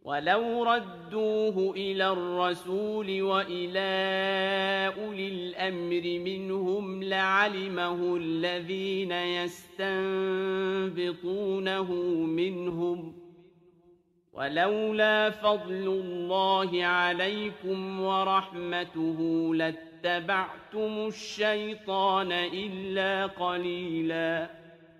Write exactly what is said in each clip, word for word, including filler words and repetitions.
ولو ردوه إلى الرسول وإلى أولي الأمر منهم لعلمه الذين يستنبطونه منهم ولولا فضل الله عليكم ورحمته لاتبعتم الشيطان إلا قليلا.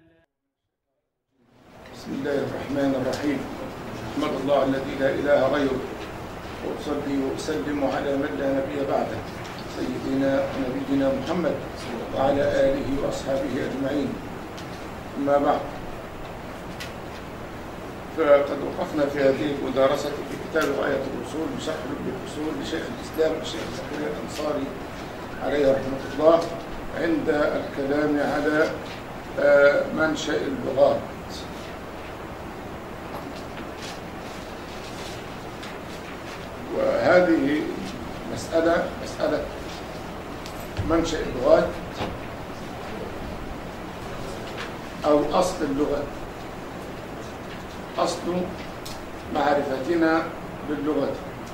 بسم الله الرحمن الرحيم. أحمد الله الذي لا إله غيره وأصلي وأسلم على من لا نبي بعده سيدنا ونبينا محمد وعلى آله وأصحابه أجمعين. أما بعد، فقد وقفنا في هذه المدارسة في كتاب غاية الوصول بشرح لب الأصول لشيخ الإسلام الشيخ زكريا الأنصاري عليه رحمة الله عند الكلام على منشأ اللغات. وهذه مسألة مسألة منشأ اللغات أو أصل اللغة، أصل معرفتنا باللغة.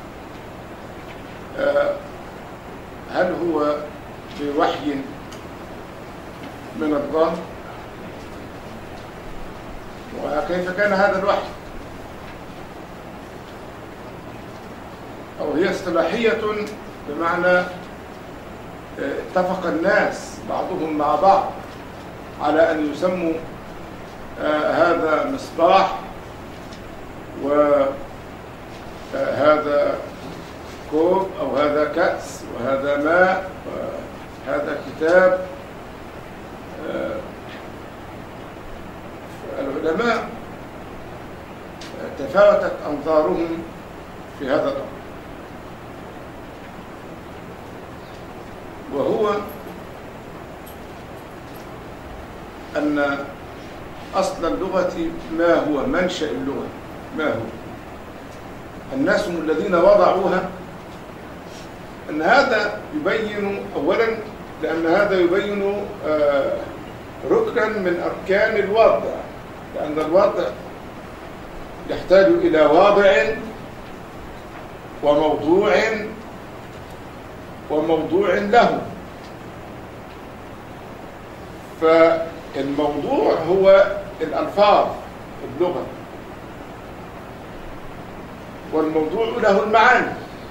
هل هو بوحي من الله؟ وكيف كان هذا الوحي؟ أو هي اصطلاحية بمعنى اتفق الناس بعضهم مع بعض على أن يسموا هذا مصباح وهذا كوب أو هذا كأس وهذا ماء وهذا كتاب. العلماء تفاوتت أنظارهم في هذا الأمر، وهو أن أصل اللغة ما هو منشأ اللغة، ما هو الناس الذين وضعوها. أن هذا يبين أولا، لأن هذا يبين ركنا من أركان الوضع، لأن الوضع يحتاج إلى واضع وموضوع وموضوع له. فالموضوع هو الألفاظ اللغة، والموضوع له المعاني.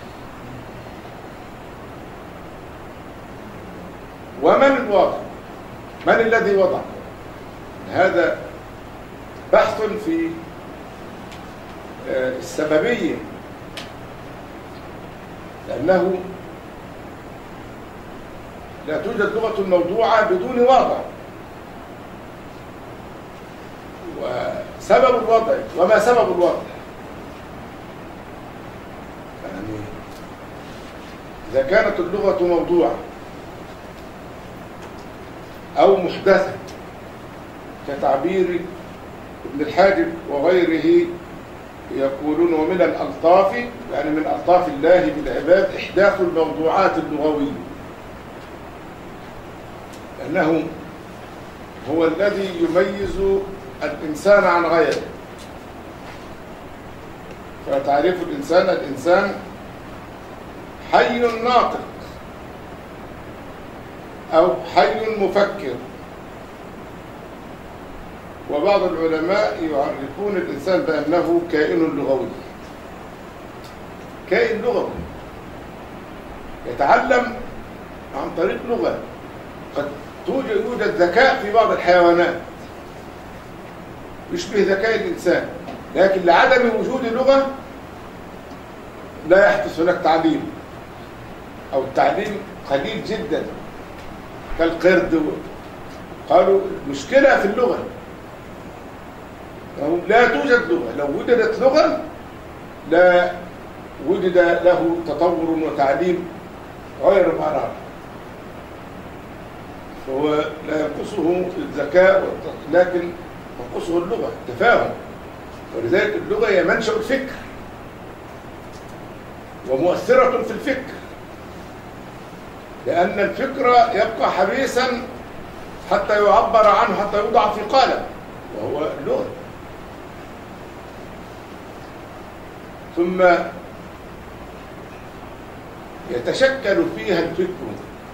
ومن الواضع؟ من الذي وضع؟ هذا بحث في السببية، لأنه لا توجد لغة موضوعة بدون وضع. وسبب الوضع، وما سبب الوضع؟ يعني إذا كانت اللغة موضوعة أو محدثة كتعبير ابن الحاجب وغيره، يقولون ومن الألطاف، يعني من ألطاف الله بالعباد إحداث الموضوعات اللغوية، أنه هو الذي يميز الإنسان عن غيره. فتعريف الإنسان: الإنسان حي ناطق أو حي مفكر. وبعض العلماء يعرفون الإنسان بأنه كائن لغوي، كائن لغوي يتعلم عن طريق لغة. قد توجد يوجد ذكاء في بعض الحيوانات يشبه ذكاء الإنسان، لكن لعدم وجود لغة لا يحدث هناك تعليم، أو التعليم قليل جدا كالقرد. قالوا المشكلة في اللغة، لا توجد لغة. لو وجدت لغة لا وجد له تطور وتعليم غير مرار، فهو لا ينقصه الذكاء لكن تنقصه اللغة، التفاهم. ولذلك اللغة هي منشأ الفكر ومؤثرة في الفكر، لأن الفكر يبقى حبيسا حتى يعبر عنه، حتى يوضع في قالب، وهو اللغة. ثم يتشكل فيها الفكر،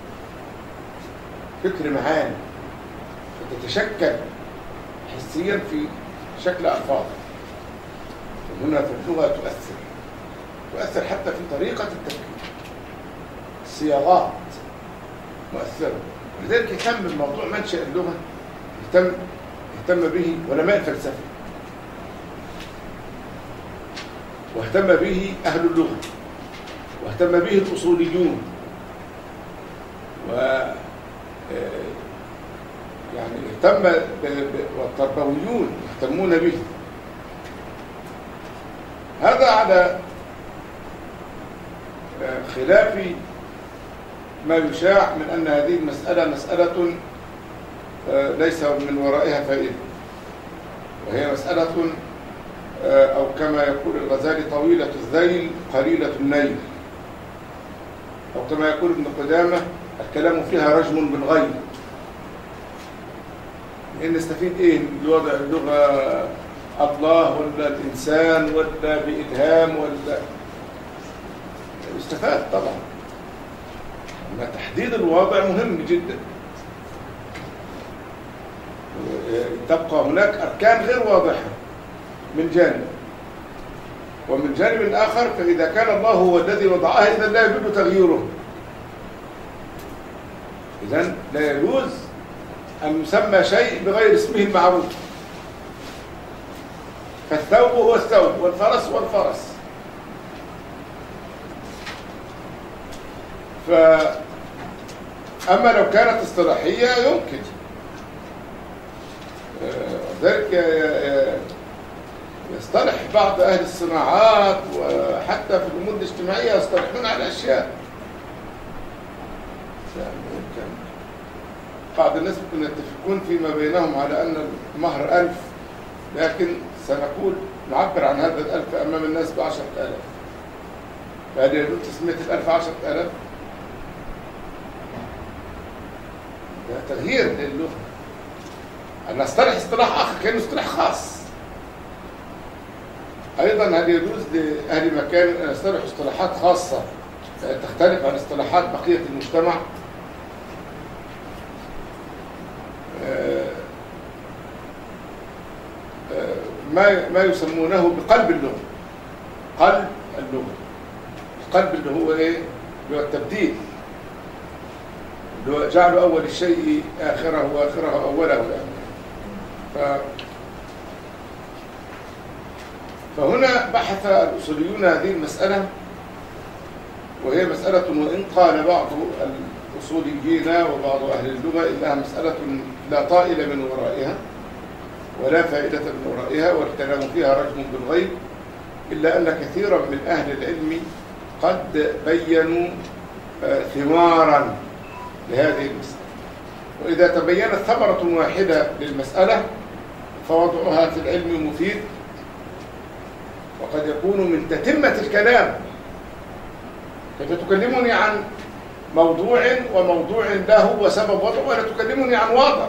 فكر معاني، فتتشكل حسيا في شكل ألفاظ. وهنا في اللغة تؤثر تؤثر حتى في طريقة التفكير، الصياغات مؤثرة. ولذلك يهتم بموضوع منشأ اللغة، يهتم يهتم به علماء الفلسفة، واهتم به أهل اللغة، واهتم به الأصوليون، و يعني اهتم والتربويون يهتمون به. هذا على خلاف ما يشاع من أن هذه المسألة مسألة ليس من ورائها فائدة، وهي مسألة أو كما يقول الغزالي طويلة الذيل قليلة النيل، أو كما يقول ابن قدامة الكلام فيها رجم بالغيب. إن نستفيد إيه بوضع اللغة الله ولا الإنسان ولا بإلهام ولا يستفاد طبعا، أما تحديد الوضع مهم جدا. تبقى هناك أركان غير واضحة من جانب، ومن جانب آخر فإذا كان الله هو الذي وضعها إذا لا يجوز تغييره. إذن لا يجوز أن يسمى شيء بغير اسمه المعروف. فالثوب هو الثوب والفرس هو الفرس. فأما لو كانت اصطلاحية يمكن ذلك يصطلح بعض أهل الصناعات وحتى في الأمور الاجتماعية يصطلحون على أشياء. بعض الناس ممكن يتفقون فيما بينهم على أن المهر ألف، لكن سنقول نعبر عن هذا الألف أمام الناس بعشرة آلاف. فهل يجوز تسمية الألف عشرة آلاف؟ ده تغيير للغة. أن نصطلح اصطلاح آخر كأنه اصطلاح خاص. أيضا هل يجوز لأهل مكان أن يصطلحوا اصطلاحات خاصة تختلف عن اصطلاحات بقية المجتمع؟ ما ما يسمونه بقلب اللغة. قلب اللغة، القلب اللي هو ايه؟ اللي هو التبديل، اللي هو جعل اول الشيء اخره واخره اوله يعني. ف فهنا بحث الاصوليون هذه المسألة، وهي مسألة وإن قال بعض الأصوليين وبعض أهل اللغة إنها مسألة لا طائل من ورائها ولا فائدة من ورائها والكلام فيها رجم بالغيب، إلا أن كثيرا من أهل العلم قد بينوا ثمارا لهذه المسألة. وإذا تبينت ثمرة واحدة للمسألة فوضعها في العلم مفيد، وقد يكون من تتمة الكلام. كيف تكلمني عن موضوع وموضوع له وسبب وضعه ولا تكلمني عن واضع؟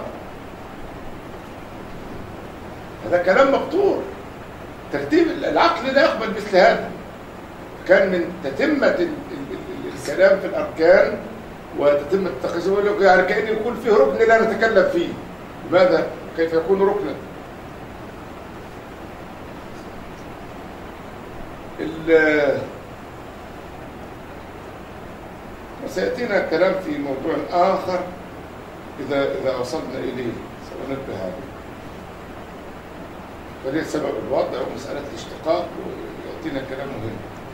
هذا كلام مقطوع. ترتيب العقل لا يقبل مثل هذا. كان من تتمة الكلام في الأركان وتتمة التخزين، يعني كأن يكون فيه ركن لا نتكلم فيه. لماذا؟ كيف يكون ركنا؟ وسيأتينا الكلام في موضوع آخر إذا إذا وصلنا إليه سننبه عليه. فليه سبب الوضع ومسألة الاشتقاق ويأتينا كلام مهم.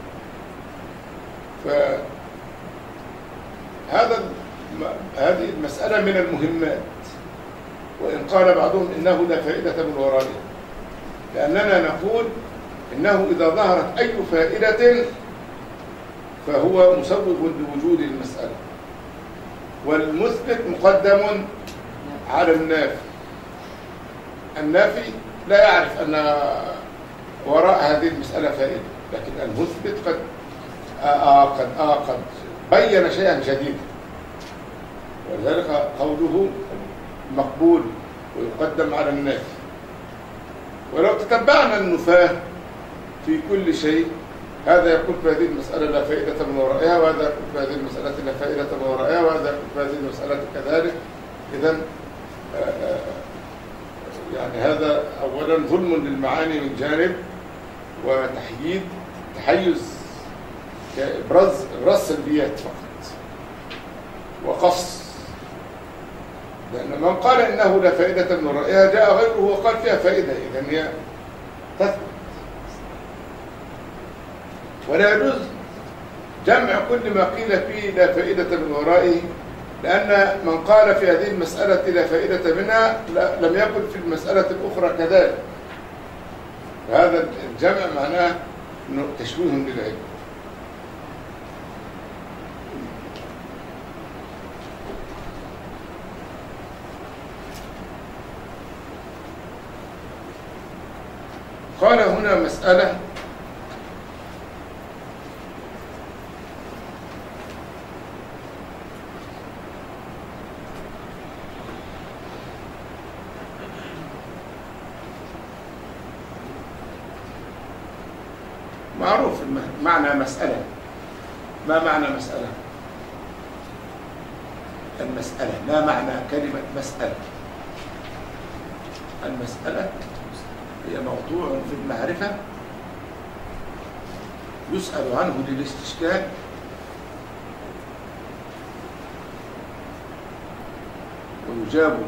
فهذا هذه المسألة من المهمات، وإن قال بعضهم إنه لا فائدة من ورائها، لأننا نقول إنه إذا ظهرت أي فائدة فهو مسبب لوجود المسألة، والمثبت مقدم على النافي. النافي لا يعرف أن وراء هذه المسألة فائدة، لكن المثبت قد آه قد آه قد بين شيئا جديدا، ولذلك قوله مقبول ويقدم على النافي. ولو تتبعنا النفاة في كل شيء هذا يقول في هذه المسألة لا فائدة من ورائها، وهذا يقول في هذه المسألة لا فائدة من ورائها، وهذا يقول في هذه المسألة كذلك. إذن يعني هذا أولا ظلم للمعاني من جانب، وتحييد تحيز كإبراز إبراز سلبيات فقط وقص. لأن من قال إنه لا فائدة من ورائها جاء غيره وقال فيها فائدة، إذن هي تثبت. ولا يجوز جمع كل ما قيل فيه لا فائدة من ورائه، لأن من قال في هذه المسألة لا فائدة منها لم يقل في المسألة الأخرى كذلك. هذا الجمع معناه أنه تشويه للعلم. قال هنا مسألة معروف معنى مسألة. ما معنى مسألة؟ المسألة ما معنى كلمة مسألة؟ المسألة هي موضوع في المعرفة يسأل عنه للاستشكال ويجاب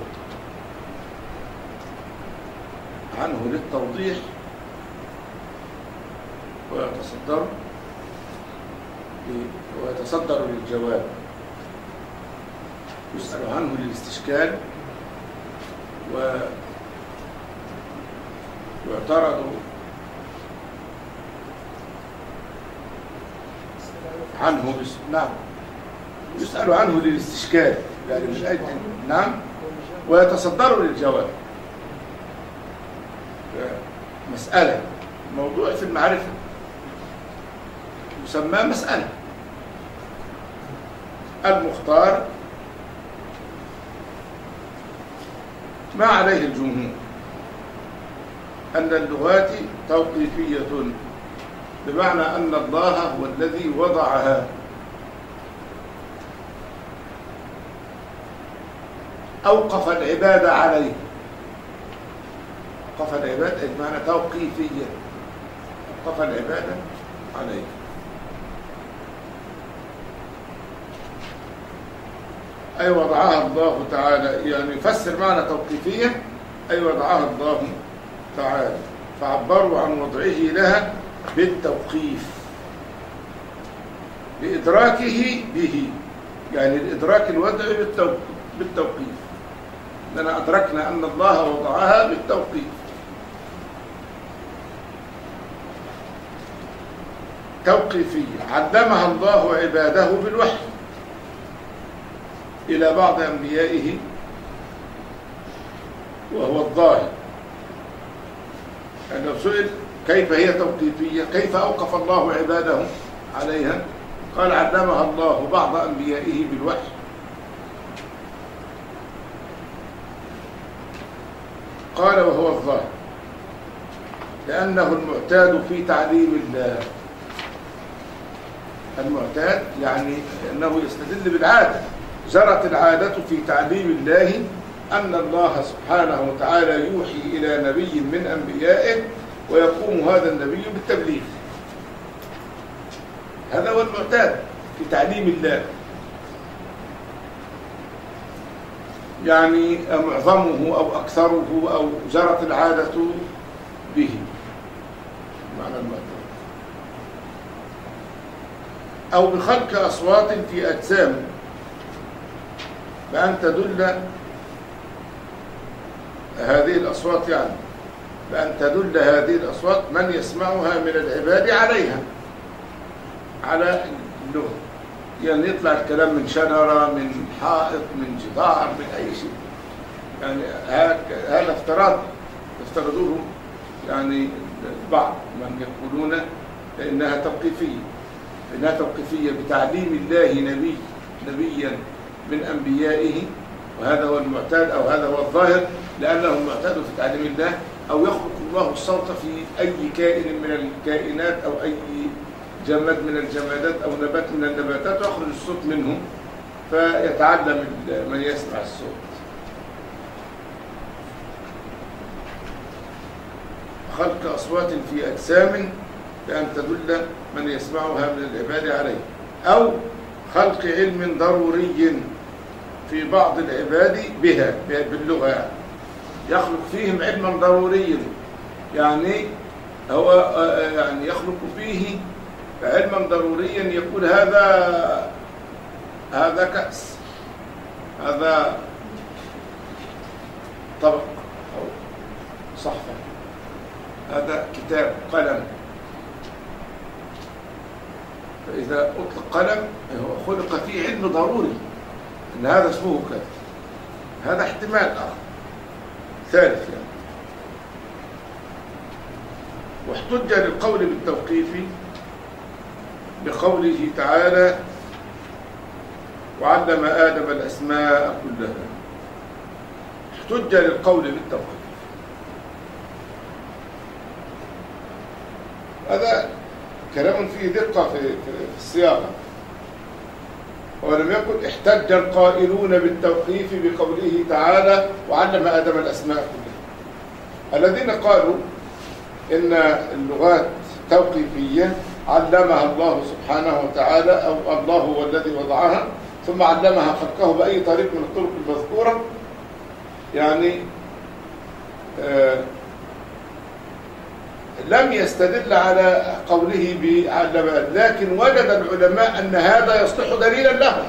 عنه للتوضيح ويتصدر ويتصدر للجواب. يسأل عنه للاستشكال ويعترض عنه. نعم، يسأل عنه للاستشكال يعني مش أجل. نعم، ويتصدر للجواب. مسألة موضوع في المعرفة يسمى مسألة. المختار ما عليه الجمهور أن اللغات توقيفية، بمعنى أن الله هو الذي وضعها أوقف العبادة عليه. أوقف العبادة بمعنى توقيفية، أوقف العبادة عليه. أي وضعها الله تعالى، يعني يفسر معنى توقيفية أي وضعها الله تعالى، فعبروا عن وضعه لها بالتوقيف لإدراكه به، يعني الإدراك الوضعي بالتوقيف. لأننا أدركنا أن الله وضعها بالتوقيف. توقيفية علمها الله عباده بالوحي إلى بعض أنبيائه وهو الظاهر. يعني لو سئل كيف هي توقيفية، كيف أوقف الله عباده عليها، قال علمها الله بعض أنبيائه بالوحي قال وهو الظاهر، لأنه المعتاد في تعليم الله. المعتاد يعني أنه يستدل بالعادة، جرت العادة في تعليم الله أن الله سبحانه وتعالى يوحي إلى نبي من أنبيائه ويقوم هذا النبي بالتبليغ. هذا هو المعتاد في تعليم الله، يعني معظمه أو أكثره أو جرت العادة به، معنى المعتاد. أو بخلق أصوات في أجسام بأن تدل هذه الأصوات، يعني بأن تدل هذه الأصوات من يسمعها من العباد عليها، على اللغة. يعني يطلع الكلام من شجرة، من حائط، من جدار، من أي شيء. يعني هذا افتراض يفترضوه يعني بعض من يقولون إنها توقيفية، إنها توقيفية بتعليم الله نبي نبيا من أنبيائه، وهذا هو المعتاد أو هذا هو الظاهر، لأنه المعتاد في تعليم الله. أو يخلق الله الصوت في أي كائن من الكائنات أو أي جماد من الجمادات أو نبات من النباتات ويخرج الصوت منه فيتعلم من يسمع الصوت. خلق أصوات في أجسام بأن تدل من يسمعها من العباد عليه، أو خلق علم ضروري في بعض العباد بها باللغة، يعني يخلق فيهم علما ضروريا، يعني هو يعني يخلق فيه علما ضروريا يقول هذا هذا كأس، هذا طبق أو صحفة، هذا كتاب، قلم. فإذا أطلق قلم هو خلق فيه علم ضروري أن هذا اسمه كذا. هذا احتمال آخر ثالث يعني. واحتج للقول بالتوقيف بقوله تعالى وعلم آدم الأسماء كلها. احتج للقول بالتوقيف. هذا كلام فيه دقة في الصياغة. ولم يكن احتج القائلون بالتوقيف بقوله تعالى وعلم آدم الأسماء كلها. الذين قالوا إن اللغات توقيفية علمها الله سبحانه وتعالى أو الله هو الذي وضعها ثم علمها خلقه بأي طريق من الطرق المذكورة، يعني آه لم يستدل على قوله بعلم، لكن وجد العلماء أن هذا يصلح دليلا لهم.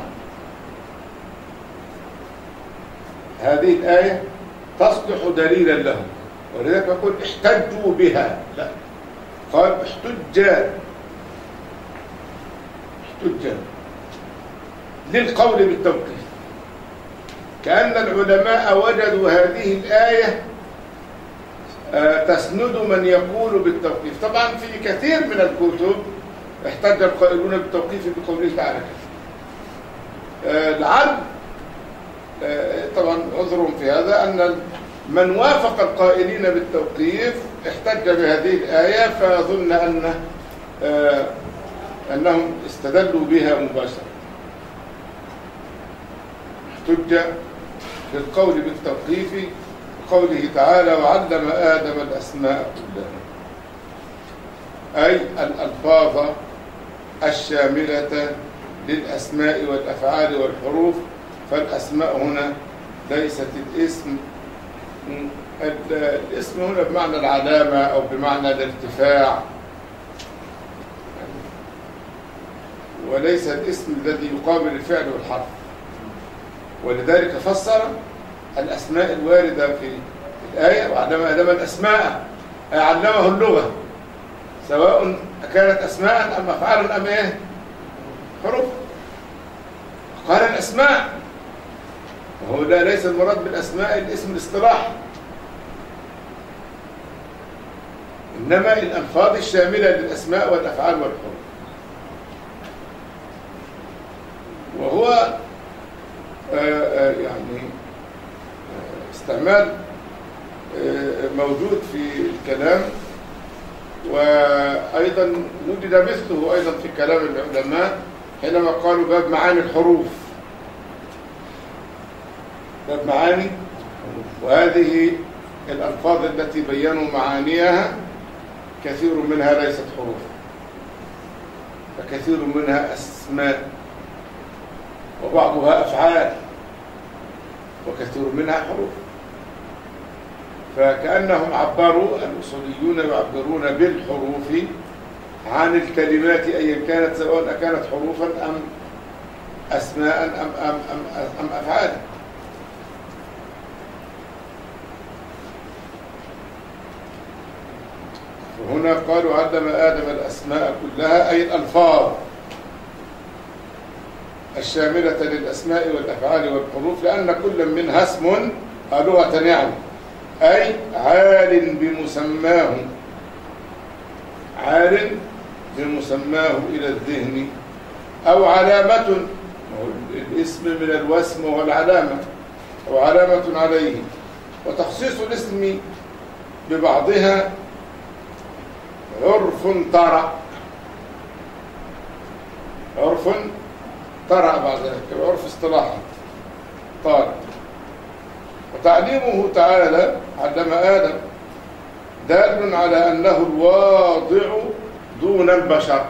هذه الآية تصلح دليلا لهم، ولذلك يقول احتجوا بها، لا قال احتج احتج للقول بالتوقيف، كأن العلماء وجدوا هذه الآية تسند من يقول بالتوقيف. طبعا في كثير من الكتب احتج القائلون بالتوقيف بقوله تعالى كذا. لعل طبعا عذرهم في هذا أن من وافق القائلين بالتوقيف احتج بهذه الآية فظن أن أنهم استدلوا بها مباشرة. احتج بالقول بالتوقيف قوله تعالى وعلم آدم الأسماء كلها، أي الألفاظ الشاملة للأسماء والأفعال والحروف. فالأسماء هنا ليست الاسم، الاسم هنا بمعنى العلامة أو بمعنى الارتفاع، وليس الاسم الذي يقابل الفعل والحرف. ولذلك فسر الأسماء الواردة في الآية وعلم آدم الأسماء، أي علمه اللغة، سواء كانت أسماء أم أفعالا أم إيه حروف. قال الأسماء، وهو لا ليس المراد بالأسماء الاسم الاصطلاحي، إنما الألفاظ الشاملة للأسماء والأفعال والحروف. وهو آآ آآ يعني استعمال موجود في الكلام، وأيضا وجد مثله أيضا في كلام العلماء حينما قالوا باب معاني الحروف، باب معاني، وهذه الألفاظ التي بينوا معانيها كثير منها ليست حروف، فكثير منها أسماء، وبعضها أفعال، وكثير منها حروف. فكأنهم عبروا، الأصوليون يعبرون بالحروف عن الكلمات أيا كانت، سواء كانت حروفا أم أسماء أم, أم, أم, أم أفعالا. وهنا قالوا علم آدم الأسماء كلها، أي الألفاظ الشاملة للأسماء والأفعال والحروف، لأن كل منها اسم لغة يعني، أي عال بمسماه، عال بمسماه إلى الذهن، أو علامة، الاسم من الوسم والعلامة، أو علامة عليه. وتخصيص الاسم ببعضها عرف طرأ، طرأ بعد ذلك العرف اصطلاحا طارئ. وتعليمه تعالى علم آدم دال على أنه الواضع دون البشر.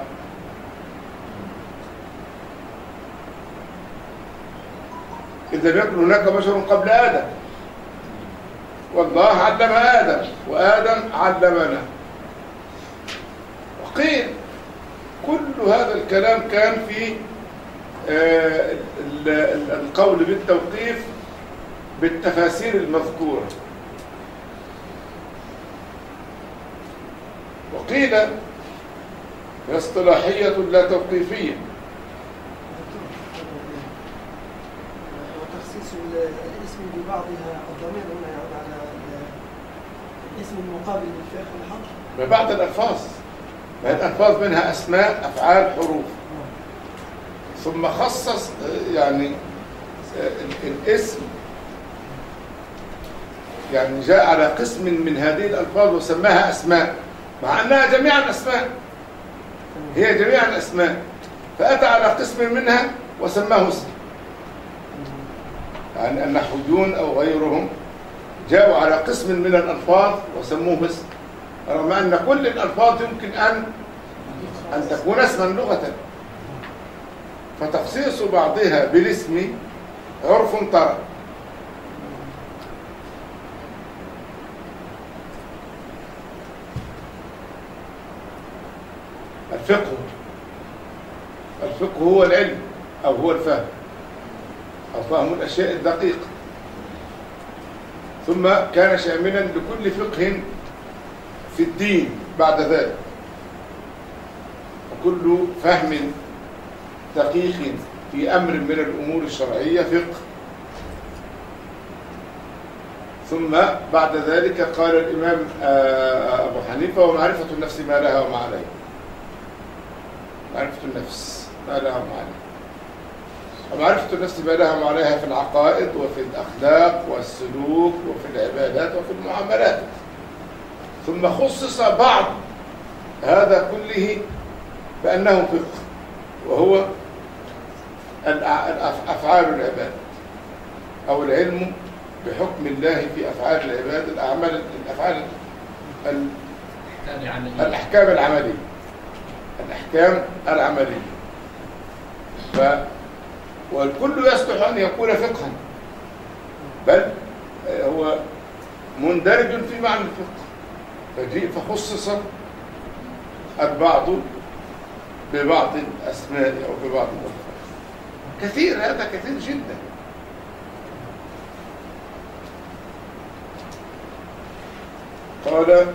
إذا يكون هناك بشر قبل آدم، والله علم آدم وآدم علمنا. وقيل كل هذا الكلام كان في القول بالتوقيف بالتفاسير المذكورة. وقيل هي اصطلاحية لا توقيفية. وتخصيص الاسم ببعضها الضمير هنا يعود على الاسم المقابل للفعل والحرف بعض الألفاظ، ما الألفاظ منها أسماء أفعال حروف، ثم خصص يعني الاسم يعني جاء على قسم من هذه الألفاظ وسماها أسماء، مع أنها جميعا أسماء، هي جميعا أسماء، فأتى على قسم منها وسماه اسم. يعني النحويون أو غيرهم جاءوا على قسم من الألفاظ وسموه اسم، رغم أن كل الألفاظ يمكن أن أن تكون اسما لغة، فتخصيص بعضها بالاسم عرف طرأ. الفقه الفقه هو العلم أو هو الفهم أو فهم الأشياء الدقيقة، ثم كان شاملا لكل فقه في الدين بعد ذلك، وكل فهم دقيق في أمر من الأمور الشرعية فقه. ثم بعد ذلك قال الإمام أبو حنيفة ومعرفة النفس ما لها وما عليها. معرفة النفس ما لها وما عليها، ومعرفة النفس ما لها وما عليها في العقائد وفي الأخلاق والسلوك وفي العبادات وفي المعاملات. ثم خصص بعض هذا كله بأنه فقه، وهو أفعال العباد أو العلم بحكم الله في أفعال العباد، الأعمال الأفعال الأحكام العملية الأحكام العملية. ف والكل يصلح أن يكون فقها، بل هو مندرج في معنى الفقه، فجيء فخصص البعض ببعض الأسماء أو ببعض الألفاظ. كثير، هذا كثير جدا. قال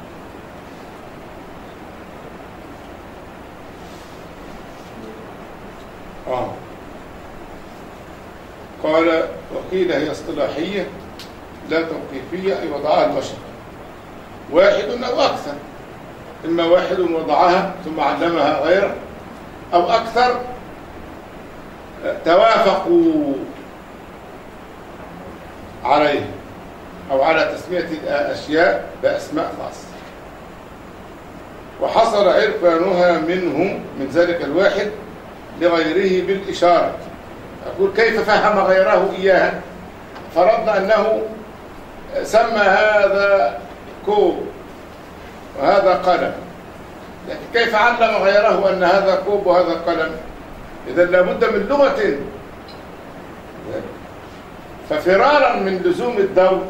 آه قال وقيل هي اصطلاحية لا توقيفية، أي وضعها البشر واحد أو أكثر، إما واحد وضعها ثم علمها غيره، أو أكثر توافقوا عليه أو على تسمية الأشياء بأسماء خاصة، وحصل عرفانها منه من ذلك الواحد لغيره بالإشارة. أقول كيف فهم غيره إياها؟ فرضنا أنه سمى هذا كوب وهذا قلم، لكن كيف علم غيره أن هذا كوب وهذا قلم؟ إذا لابد من لغة. ففرارا من لزوم الدور،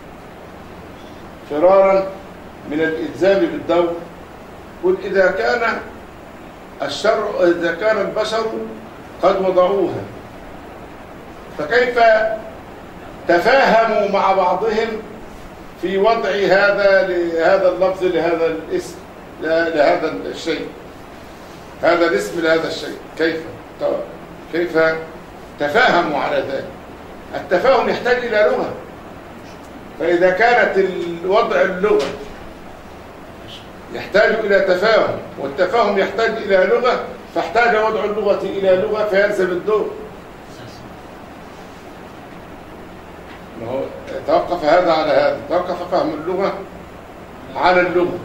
فرارا من الإلزام بالدور، قل إذا كان الشر إذا كان البشر قد وضعوها، فكيف تفاهموا مع بعضهم في وضع هذا لهذا اللفظ لهذا الاسم لهذا الشيء، هذا الاسم لهذا الشيء، كيف كيف تفاهموا على ذلك؟ التفاهم يحتاج إلى لغة، فإذا كانت الوضع اللغة يحتاج إلى تفاهم، والتفاهم يحتاج إلى لغة، فاحتاج وضع اللغة إلى لغة، فيلزم الدور. ما هو توقف هذا على هذا، توقف فهم اللغة على اللغة.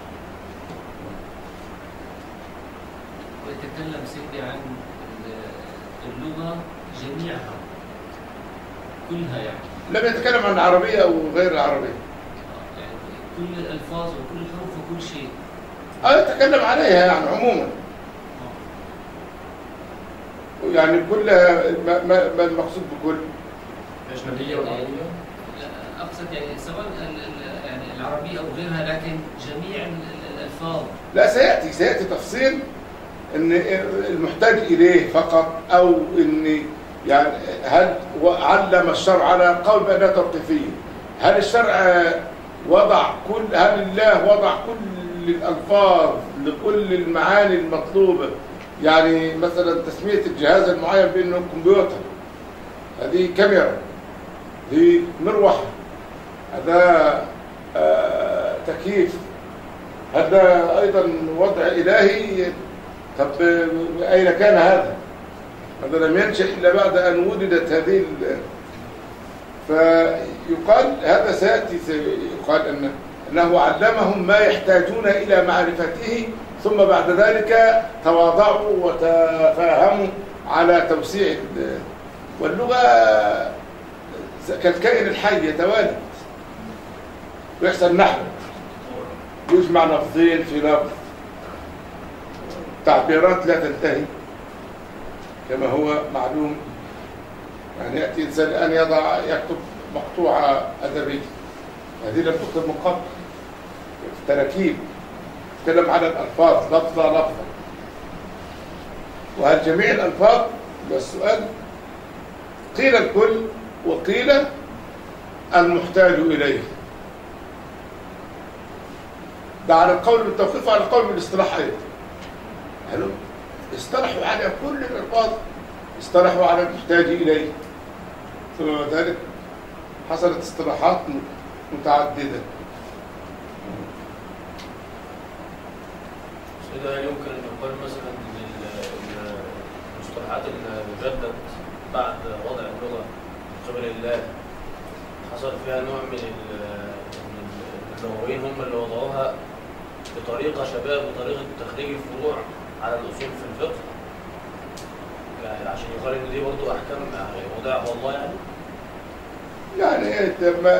ويتكلم سيدي عن اللغة جميعها كلها يعني لم يتكلم عن العربية أو غير العربية. يعني كل الألفاظ وكل الحروف وكل شيء. اه يتكلم عليها يعني عموما. يعني كلها ما, ما, ما المقصود بكل؟ أجنبية وعربية؟ لا أقصد يعني سواء يعني العربية أو غيرها، لكن جميع الألفاظ. لا سيأتي سيأتي تفصيل إن المحتاج إليه فقط، أو إن يعني هل علم الشرع على قول بأنها توقيفية. هل الشرع وضع كل هل الله وضع كل الألفاظ لكل المعاني المطلوبة؟ يعني مثلا تسمية الجهاز المعين بأنه كمبيوتر، هذه كاميرا، هذه مروحة، هذا آه تكييف، هذا أيضا وضع إلهي. طب أين كان هذا؟ هذا لم ينشأ إلا بعد أن وجدت هذه ال... فيقال هذا سيأتي يقال أن أنه علمهم ما يحتاجون إلى معرفته، ثم بعد ذلك تواضعوا وتفاهموا على توسيع. واللغة كالكائن الحي يتوالد ويحصل نحو، يجمع لفظين في لفظ، تعبيرات لا تنتهي كما هو معلوم. يعني يأتي إنسان أن يضع يكتب مقطوعة أدبية، هذه لم تكتب من قبل، تركيب، تكلم على الألفاظ لفظة لفظة. وهل جميع الألفاظ؟ والسؤال قيل الكل وقيل المحتاج إليه. ده على القول بالتوقيف وعلى القول بالاصطلاح أيضا. يعني اصطلحوا على كل الألفاظ، اصطلحوا على المحتاج إليه، ثم بعد ذلك حصلت اصطلاحات متعددة. سيدة، هل يمكن أن يقال مثلا أن المصطلحات اللي جدت بعد وضع اللغة من قبل الله حصل فيها نوع من اللغويين هم اللي وضعوها بطريقة شباب بطريقة تخريج الفروع على الأصول في الفقه، يعني عشان يقال إن دي برضه أحكام وضعها الله يعني؟ يعني ما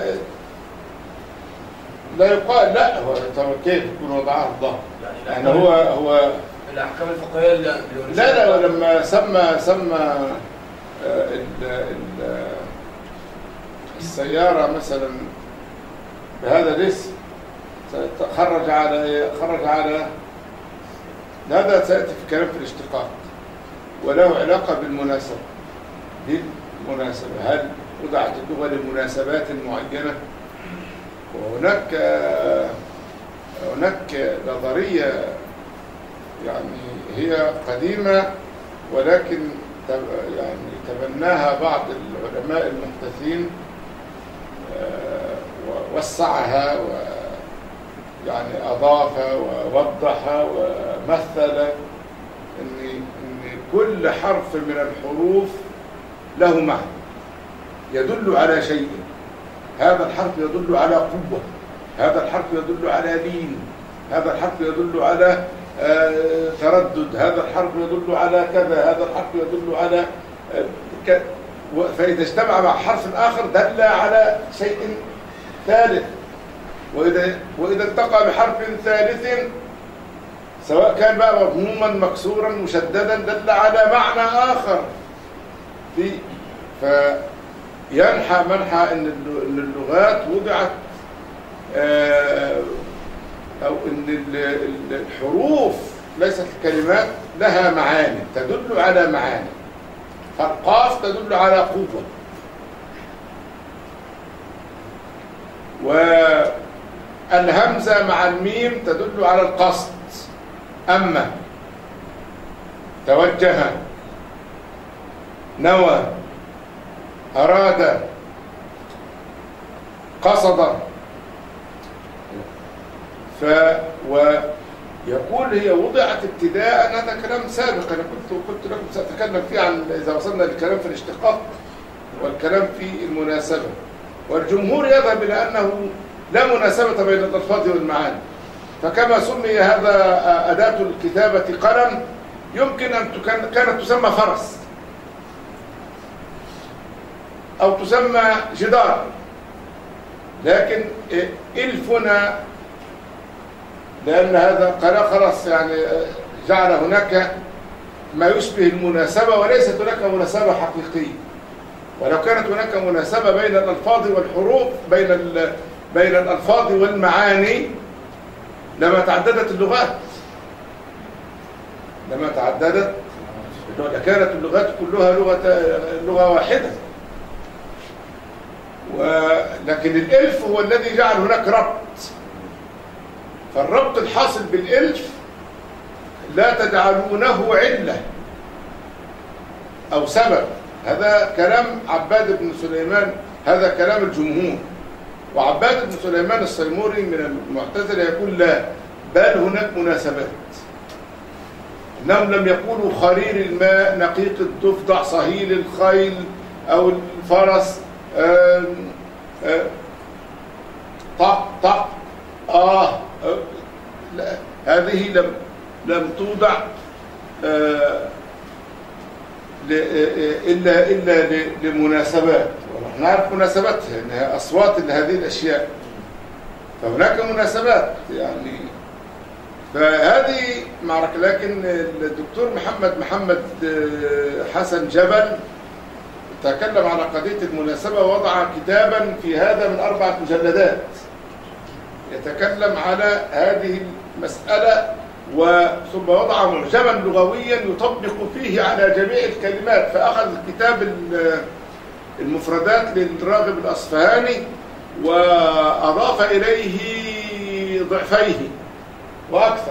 لا يقال لا، هو كيف يكون وضعها الله؟ يعني, يعني هو هو الأحكام الفقهية اللي لا لا لما سمى سمى ال ال السيارة مثلا بهذا الاسم، خرج على خرج على هذا سيأتي في كلام في الاشتقاق، وله علاقة بالمناسبة. بالمناسبة هل وضعت اللغة لمناسبات معينة؟ وهناك هناك نظرية يعني هي قديمة، ولكن يعني تبناها بعض العلماء المحدثين ووسعها ويعني أضاف ووضح ومثل إن إن كل حرف من الحروف له معنى يدل على شيء. هذا الحرف يدل على قوة، هذا الحرف يدل على لين، هذا الحرف يدل على آه تردد، هذا الحرف يدل على كذا، هذا الحرف يدل على آه ك... فإذا اجتمع مع حرف آخر دل على شيء ثالث، وإذا وإذا التقى بحرف ثالث سواء كان بقى مضموما مكسورا مشددا دل على معنى آخر. في فينحى منحى ان اللغات وضعت او ان الحروف ليست الكلمات لها معاني تدل على معاني. فالقاف تدل على قوة، والهمزة مع الميم تدل على القصد. أما توجه، نوى، أراد، قصد. ف ويقول هي وضعت ابتداء، هذا كلام سابق أنا كنت قلت لكم سأتكلم فيه عن إذا وصلنا للكلام في الاشتقاق والكلام في المناسبة. والجمهور يذهب إلى أنه لا مناسبة بين الألفاظ والمعاني، فكما سمي هذا أداة الكتابة قلم يمكن أن كانت تسمى فرس، أو تسمى جدار، لكن إلفنا لأن هذا قال خلاص يعني جعل هناك ما يشبه المناسبة وليست هناك مناسبة حقيقية. ولو كانت هناك مناسبة بين الألفاظ والحروف بين بين الألفاظ والمعاني لما تعددت اللغات، لما تعددت لكانت اللغات كلها لغة لغة واحدة. ولكن الإلف هو الذي جعل هناك ربط، فالربط الحاصل بالإلف لا تجعلونه علة أو سبب. هذا كلام عباد بن سليمان، هذا كلام الجمهور. وعباد بن سليمان الصيموري من المعتزلة يقول لا، بل هناك مناسبات. إنهم لم يقولوا خرير الماء، نقيق الضفدع، صهيل الخيل أو الفرس، آم آم طق طق آه, آه لا، هذه لم لم توضع آه إلا إلا لمناسبات، ونحن نعرف مناسباتها إنها أصوات لهذه الأشياء، فهناك مناسبات يعني. فهذه معركة. لكن الدكتور محمد محمد حسن جبل تكلم على قضية المناسبة ووضع كتابا في هذا من أربعة مجلدات يتكلم على هذه المسألة، وثم وضع معجما لغويا يطبق فيه على جميع الكلمات. فأخذ كتاب المفردات للراغب الأصفهاني وأضاف إليه ضعفيه وأكثر.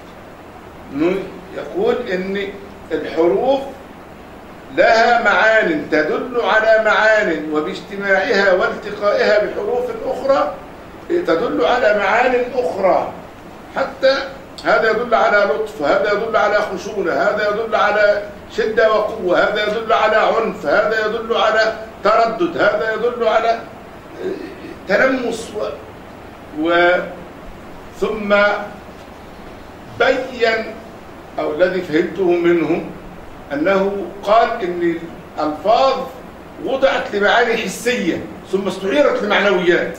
يقول إن الحروف لها معان تدل على معان، وباجتماعها والتقائها بحروف أخرى تدل على معان أخرى. حتى هذا يدل على لطف، هذا يدل على خشونة، هذا يدل على شدة وقوة، هذا يدل على عنف، هذا يدل على تردد، هذا يدل على تلمس. و... و... ثم بين أو الذي فهمته منه أنه قال إن الألفاظ وضعت لمعاني حسية ثم استعيرت لمعنويات،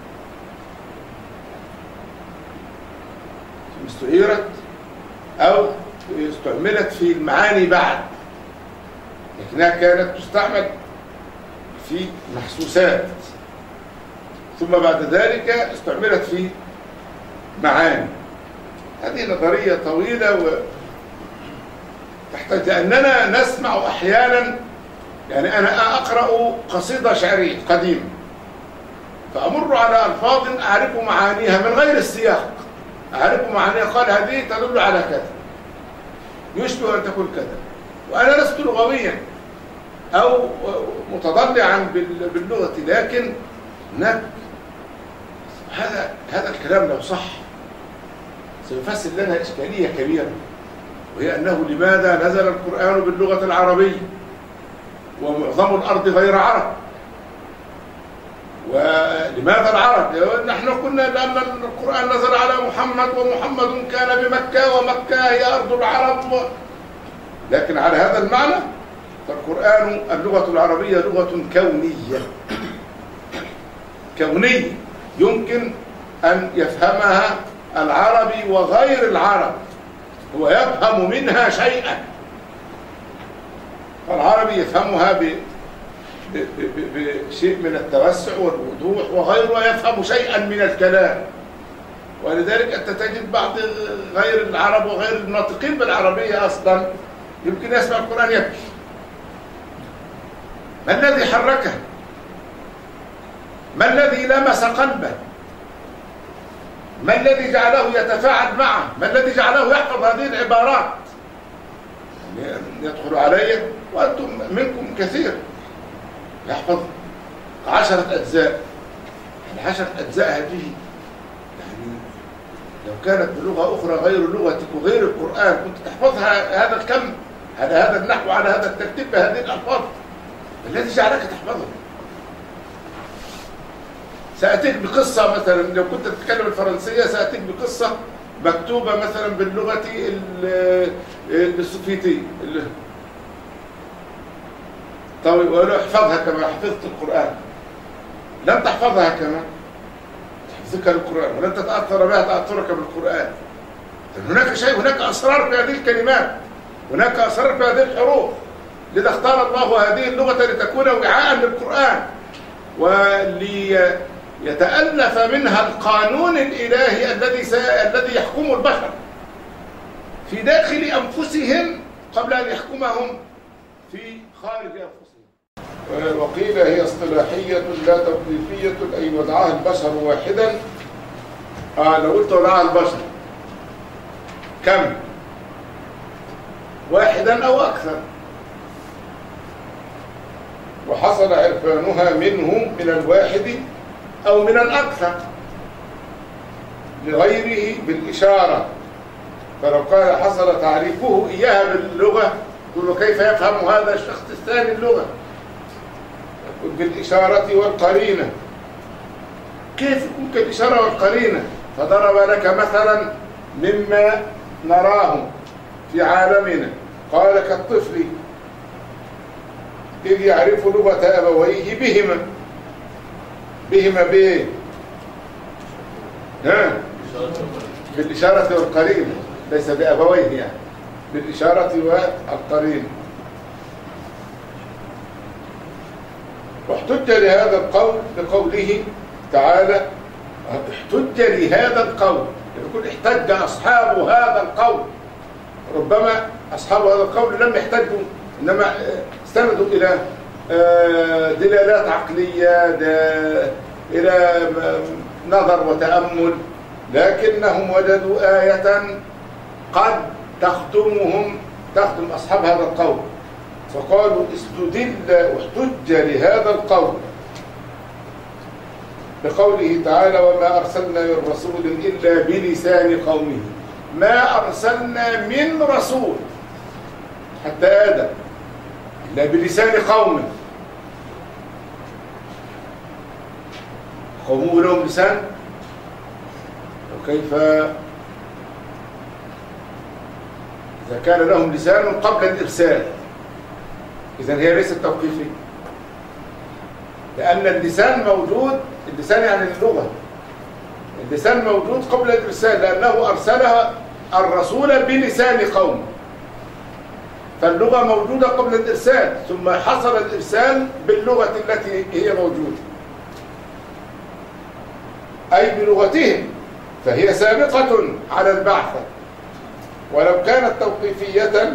ثم استعيرت أو استعملت في المعاني بعد، لكنها كانت تستعمل في محسوسات ثم بعد ذلك استعملت في معاني. هذه نظرية طويلة وتحتاج، لأننا نسمع أحيانا، يعني أنا أقرأ قصيدة شعرية قديمة فأمر على ألفاظ أعرف معانيها من غير السياق، أعرف معانيها، قال هذه تدل على كذا، يشبه أن تكون كذا، وأنا لست لغويا أو متضلعا باللغة، لكن هناك هذا هذا الكلام لو صح سيفسر لنا إشكالية كبيرة، وهي أنه لماذا نزل القرآن باللغة العربية ومعظم الأرض غير عرب؟ ولماذا العرب؟ نحن كنا لأن القرآن نزل على محمد ومحمد كان بمكة ومكة هي أرض العرب و... لكن على هذا المعنى فالقرآن اللغة العربية لغة كونية كونية يمكن أن يفهمها العربي وغير العرب، هو يفهم منها شيئا، فالعربي يفهمها ب... ب... ب... بشيء من التوسع والوضوح، وغيره يفهم شيئا من الكلام. ولذلك أنت تجد بعض غير العرب وغير الناطقين بالعربية أصلا يمكن يسمع القرآن يبكي. ما الذي حركه؟ ما الذي لمس قلبه؟ ما الذي جعله يتفاعل معه؟ ما الذي جعله يحفظ هذه العبارات؟ يدخل علي وأنتم منكم كثير يحفظ عشرة أجزاء. العشرة أجزاء هذه يعني لو كانت بلغة أخرى غير لغتك وغير القرآن كنت تحفظها هذا الكم، على هذا النحو، على هذا الترتيب، بهذه الألفاظ. الذي جعلك تحفظه؟ سأتيك بقصة مثلا، لو كنت تتكلم الفرنسية سأتيك بقصة مكتوبة مثلا باللغة السوفيتية طيب وقالوا احفظها كما حفظت القرآن. لن تحفظها كما تحفظك القرآن، ولن تتأثر بها تأثرك بالقرآن. هناك شيء، هناك أسرار في هذه الكلمات، هناك أسرار في هذه الحروف. لذا اختار الله هذه اللغة لتكون وعاء للقرآن، وليتألف منها القانون الإلهي الذي الذي يحكم البشر في داخل أنفسهم قبل أن يحكمهم في خارج أنفسهم. وقيل هي اصطلاحية لا توقيفية، أي وضعها البشر واحدا. آه لو قلت وضعها البشر كم؟ واحدا أو أكثر، وحصل عرفانها منه من الواحد أو من الأكثر لغيره بالإشارة. فلو قال حصل تعريفه إياها باللغة يقول كيف يفهم هذا الشخص الثاني اللغة؟ يقول بالإشارة والقرينة. كيف يكون كالإشارة والقرينة؟ فضرب لك مثلا مما نراه في عالمنا، قال كالطفل إذ يعرف لغة أبويه بهما. بهما بإيه؟ ها؟ بالإشارة والقرينة، ليس بأبويه يعني، بالإشارة والقرينة. واحتج لهذا القول بقوله تعالى، احتج لهذا القول، يقول احتج أصحاب هذا القول. ربما أصحاب هذا القول لم يحتجوا، إنما استندوا إلى دلالات عقلية، إلى نظر وتأمل، لكنهم وجدوا آية قد تخدمهم، تخدم أصحاب هذا القول، فقالوا استدل واحتج لهذا القول بقوله تعالى وما أرسلنا من رسول إلا بلسان قومه. ما أرسلنا من رسول حتى آدم إلا بلسان قومه. قومه لهم لسان، وكيف إذا كان لهم لسان قبل الإرسال؟ إذن هي ليست توقيفية، لأن اللسان موجود. اللسان يعني اللغة، اللسان موجود قبل الإرسال، لأنه أرسلها الرسول بلسان قومه، فاللغة موجودة قبل الإرسال، ثم حصل الإرسال باللغة التي هي موجودة، أي بلغتهم، فهي سابقة على البعثة. ولو كانت توقيفية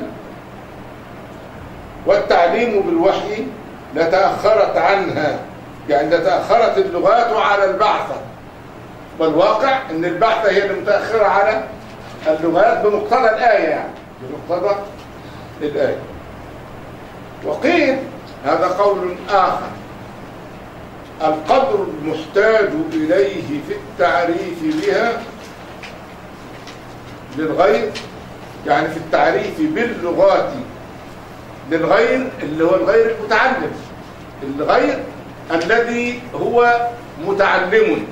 والتعليم بالوحي لتأخرت عنها، يعني تأخرت اللغات على البعثة، والواقع أن البعثة هي المتأخرة على اللغات بمقتضى الآية، يعني بمقتضى الآية. وقيل هذا قول آخر، القدر المحتاج إليه في التعريف بها للغير، يعني في التعريف باللغات للغير اللي هو الغير المتعلم، الغير الذي هو متعلم،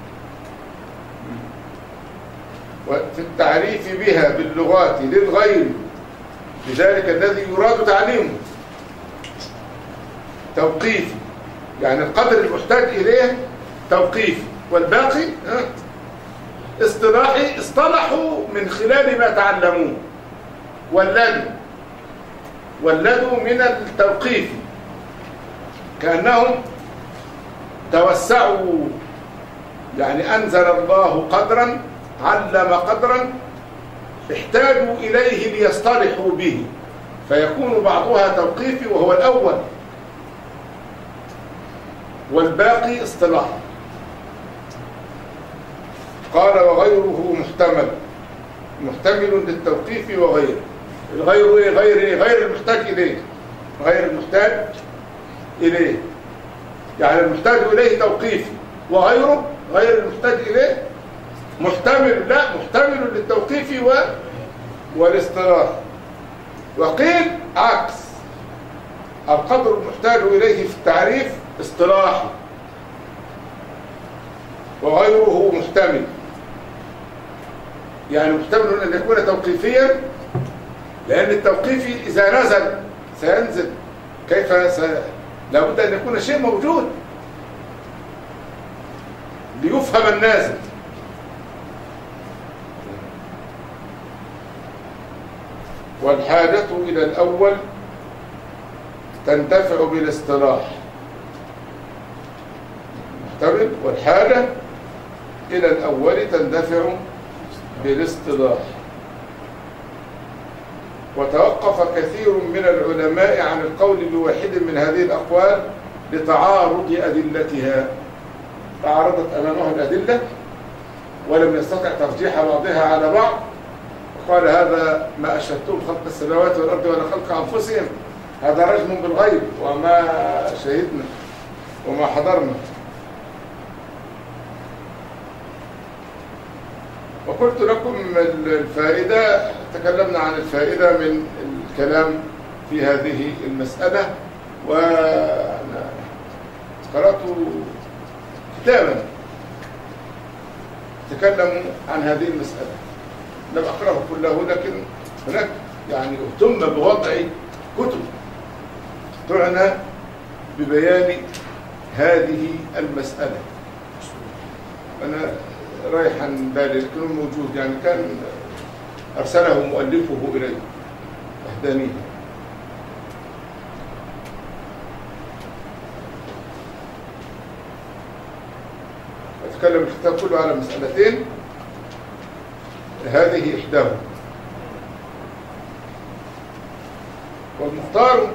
وفي التعريف بها باللغات للغير، لذلك الذي يراد تعليمه توقيفي، يعني القدر المحتاج إليه توقيفي، والباقي اصطلاحي، اصطلحوا من خلال ما تعلموه. ولدوا ولدوا من التوقيف، كأنهم توسعوا، يعني أنزل الله قدرا، علم قدرا، احتاجوا إليه ليصطلحوا به، فيكون بعضها توقيفي وهو الأول، والباقي اصطلاح. قال وغيره محتمل، محتمل للتوقيف وغيره. الغير ايه؟ غير ايه؟ غير المحتاج اليه، غير المحتاج اليه، يعني المحتاج اليه توقيفي، وغيره غير المحتاج اليه محتمل، لا محتمل للتوقيف و... والاصطلاح. وقيل عكس، القدر المحتاج اليه في التعريف اصطلاحي، وغيره محتمل، يعني محتمل ان يكون توقيفيا، لأن التوقيفي إذا نزل سينزل كيف س... لابد أن يكون شيء موجود ليفهم النازل. والحاجة إلى الأول تنتفع بالاصطلاح. محتمل. والحاجة إلى الأول تندفع بالاصطلاح. وتوقف كثير من العلماء عن القول بواحد من هذه الأقوال لتعارض أدلتها. تعارضت أمامه الأدلة ولم يستطع ترجيح بعضها على بعض، وقال هذا ما أشهدتم خلق السماوات والأرض ولا خلق أنفسهم، هذا رجم بالغيب وما شهدنا وما حضرنا. وقلت لكم الفائدة، تكلمنا عن الفائدة من الكلام في هذه المسألة، وأنا قرأت كتابا تكلموا عن هذه المسألة، لم أقرأه كله، لكن هناك يعني اهتم بوضع كتب تعنى ببيان هذه المسألة. أنا رايح عن بالي لكنه موجود، يعني كان أرسله مؤلفه إلي أهدانيه. أتكلم الكتاب كله على مسألتين، هذه إحداهم. والمختار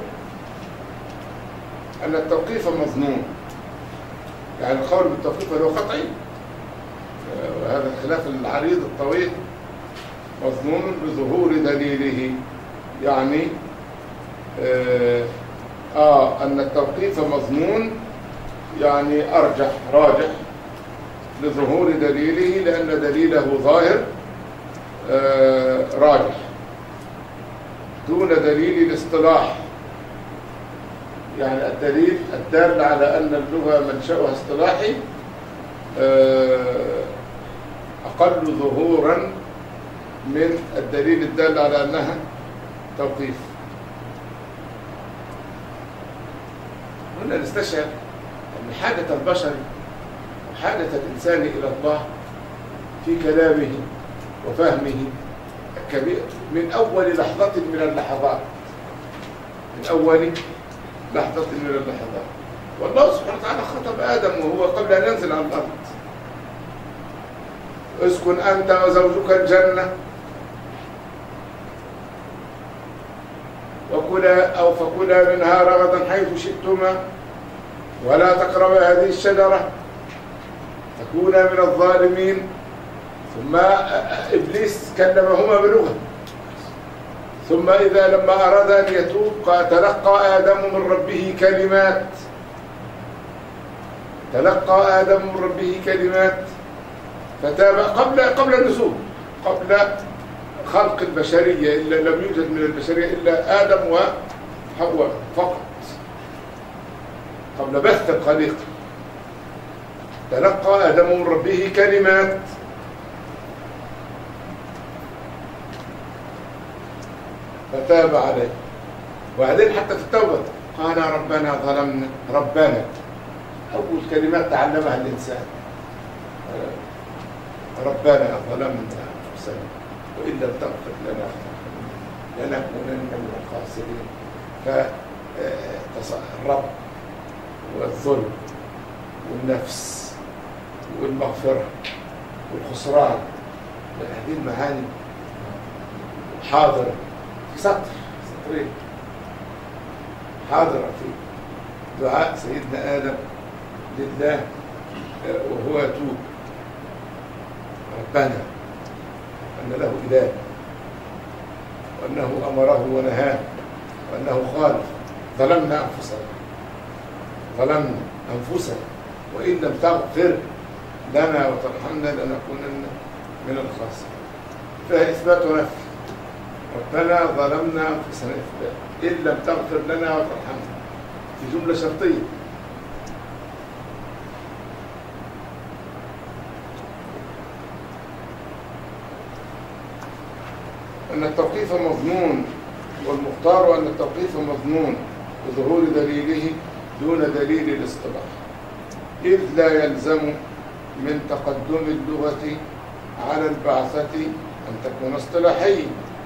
أن التوقيف مظنون، يعني القول بالتوقيف هو قطعي، وهذا الخلاف العريض الطويل مظنون بظهور دليله. يعني آه, آه أن التوقيف مظنون يعني أرجح راجح لظهور دليله، لأن دليله ظاهر آه راجح دون دليل الاصطلاح. يعني الدليل الدال على أن اللغة منشأها اصطلاحي آه أقل ظهورا من الدليل الدال على أنها توقيف. هنا نستشعر أن حاجة البشر وحاجة الإنسان إلى الله في كلامه وفهمه كبير من أول لحظة من اللحظات، من أول لحظة من اللحظات. والله سبحانه وتعالى خطب آدم وهو قبل أن ينزل على الأرض: اسكن أنت وزوجك الجنة وكلا أو فكلا منها رغدا حيث شئتما ولا تقربا هذه الشجرة تكونا من الظالمين. ثم إبليس كلمهما بلغة، ثم إذا لما أراد أن يتوب تلقى آدم من ربه كلمات تلقى آدم من ربه كلمات فتاب قبل قبل النزول، قبل خلق البشرية، إلا لم يوجد من البشرية إلا آدم وحواء فقط، قبل بث الخليقة. تلقى آدم من ربه كلمات فتاب عليه. وبعدين حتى في التوبة قال ربنا ظلمنا، ربنا أول كلمات تعلمها الإنسان، ربنا ظلمنا أنفسنا وإن لم تغفر لنا لنكونن من الخاسرين. فالرب والظلم والنفس والمغفرة والخسران، هذه المعاني حاضرة في سطر سطرين، حاضرة في دعاء سيدنا آدم لله وهو يتوب: ربنا، أن له إله، وأنه أمره ونهاه، وأنه خالق. ظلمنا أنفسنا ظلمنا أنفسنا وإن لم تغفر لنا وترحمنا لنكونن من الخاسرين. فيها إثبات ونفي. ربنا ظلمنا أنفسنا إثبات، إن لم تغفر لنا وترحمنا في جملة شرطية. أن التوقيف مظنون، والمختار أن التوقيف مظنون بظهور دليله دون دليل الاصطلاح، إذ لا يلزم من تقدم اللغة على البعثة أن تكون اصطلاحية.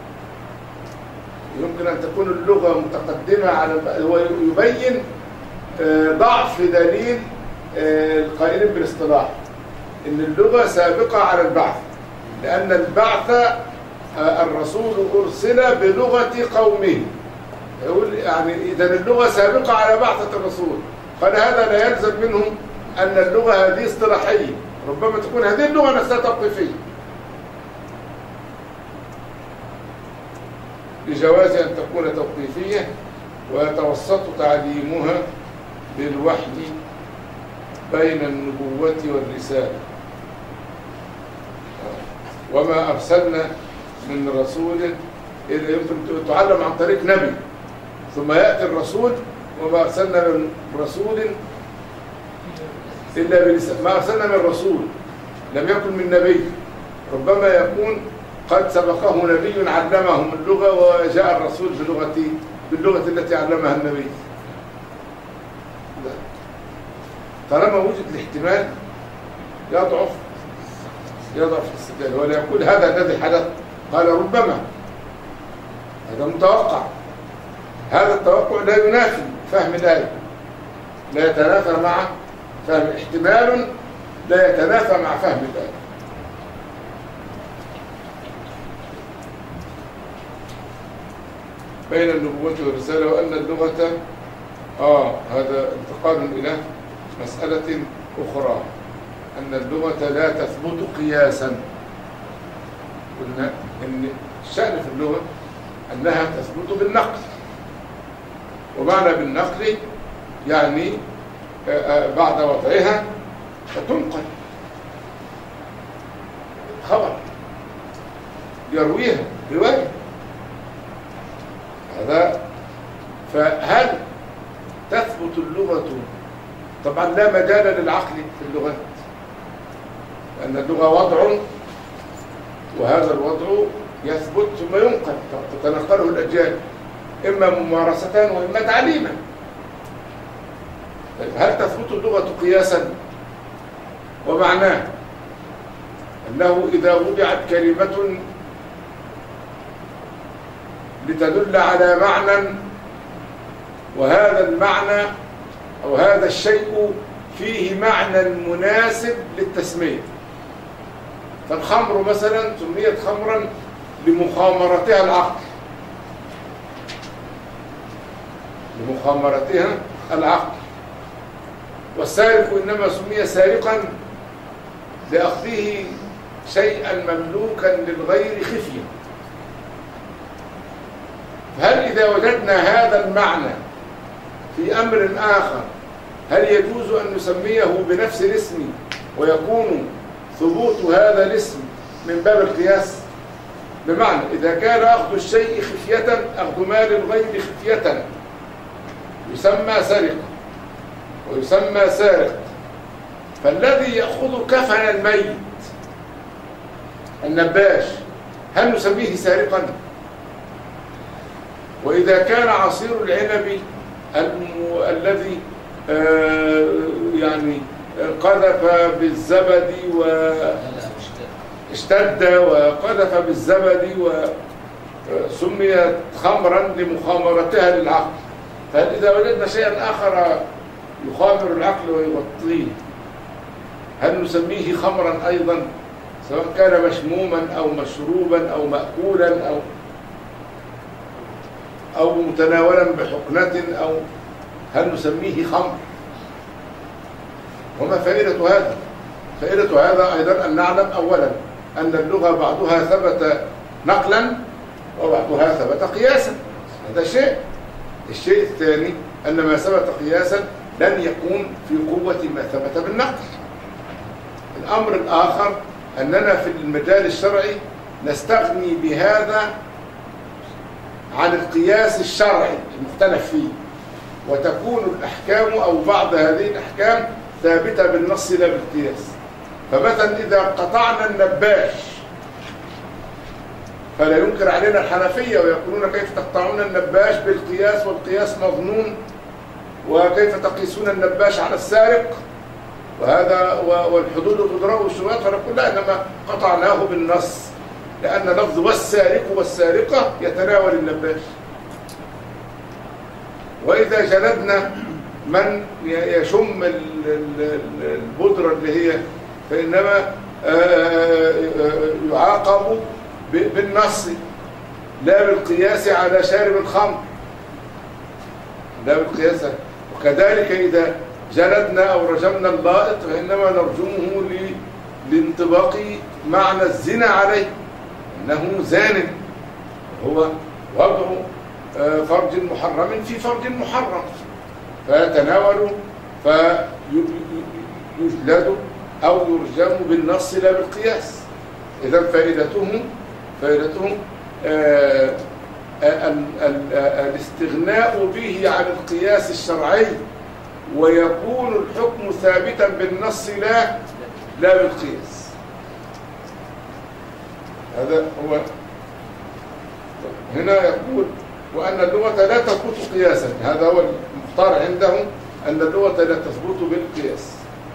يمكن أن تكون اللغة متقدمة على ويبين ضعف دليل القائلين بالاصطلاح إن اللغة سابقة على البعث، لأن البعث الرسول أرسل بلغة قومه، يقول يعني إذا اللغة سابقة على بعثة الرسول، فلهذا لا يلزم منهم أن اللغة هذه اصطلاحية، ربما تكون هذه اللغة نفسها توقيفية، لجواز أن تكون توقيفية ويتوسط تعليمها بالوحي بين النبوة والرسالة. وما أرسلنا من رسول إلا يمكن تعلم عن طريق نبي ثم يأتي الرسول، وما أرسلنا من رسول إلا بلسان، ما أرسلنا من رسول لم يكن من نبي، ربما يكون قد سبقه نبي علمهم اللغة وجاء الرسول بلغة باللغة التي علمها النبي. طالما وجد الاحتمال يضعف يضعف الاستدلال، ولا يقول هذا الذي حدث، قال ربما، هذا متوقع، هذا التوقع لا ينافي فهم الآية، لا يتنافى مع فهم، احتمال لا يتنافى مع فهم الآية. بين النبوة والرسالة، وأن اللغة آه هذا انتقال إلى مسألة أخرى، أن اللغة لا تثبت قياسا. قلنا إن الشأن في اللغة أنها تثبت بالنقل، ومعنى بالنقل يعني بعد وضعها فتنقل خبر يرويها رواية. هذا فهل تثبت اللغة؟ طبعا لا مجال للعقل في اللغات، لأن اللغة وضع، وهذا الوضع يثبت ثم ينقل، تتنقله الأجيال إما ممارسة وإما تعليما. هل تثبت اللغة قياسا؟ ومعناه أنه إذا وضعت كلمة لتدل على معنى، وهذا المعنى أو هذا الشيء فيه معنى مناسب للتسمية، فالخمر مثلا سميت خمرا لمخامرتها العقل، لمخامرتها العقل، والسارق إنما سمي سارقا لأخذه شيئا مملوكا للغير خفيا. هل إذا وجدنا هذا المعنى في أمر آخر هل يجوز أن نسميه بنفس الاسم ويكون ثبوت هذا الاسم من باب القياس؟ بمعنى إذا كان أخذ الشيء خفية، أخذ مال الغير خفية يسمى سرقة ويسمى سارق، فالذي يأخذ كفن الميت النباش هل نسميه سارقا؟ وإذا كان عصير العنب الذي آه يعني قذف بالزبد واشتد وقذف بالزبد وسميت خمرا لمخامرتها للعقل، فهل إذا وجدنا شيئا آخر يخامر العقل ويغطيه هل نسميه خمرا أيضا، سواء كان مشموما أو مشروبا أو مأكولا أو أو متناولا بحقنة، أو هل نسميه خمر؟ وما فائدة هذا؟ فائدة هذا أيضا أن نعلم أولا أن اللغة بعضها ثبت نقلا وبعضها ثبت قياسا، هذا شيء. الشيء الثاني أن ما ثبت قياسا لن يكون في قوة ما ثبت بالنقل. الأمر الآخر أننا في المجال الشرعي نستغني بهذا عن القياس الشرعي المختلف فيه، وتكون الأحكام أو بعض هذه الأحكام ثابتة بالنص لا بالقياس. فمثلا إذا قطعنا النباش فلا ينكر علينا الحنفية ويقولون كيف تقطعون النباش بالقياس والقياس مظنون، وكيف تقيسون النباش على السارق، وهذا والحدود تدرى والشبهات، فنقول لا، إنما قطعناه بالنص، لأن لفظ والسارق والسارقة يتناول النباش. وإذا جلدنا من يشم البودرة اللي هي، فإنما يعاقب بالنص لا بالقياس على شارب الخمر، لا بالقياس. وكذلك إذا جلدنا أو رجمنا اللائط فإنما نرجمه لانطباق معنى الزنا عليه، إنه زان، هو وضع فرج محرم في فرج محرم، فيتناول فيجلد أو يرجم بالنص لا بالقياس. إذا فائدته فائدته آه الاستغناء به عن القياس الشرعي، ويكون الحكم ثابتا بالنص لا لا بالقياس. هذا هو. هنا يقول وأن اللغة لا تثبت قياسا، هذا هو المختار عندهم، أن اللغة لا تثبت بالقياس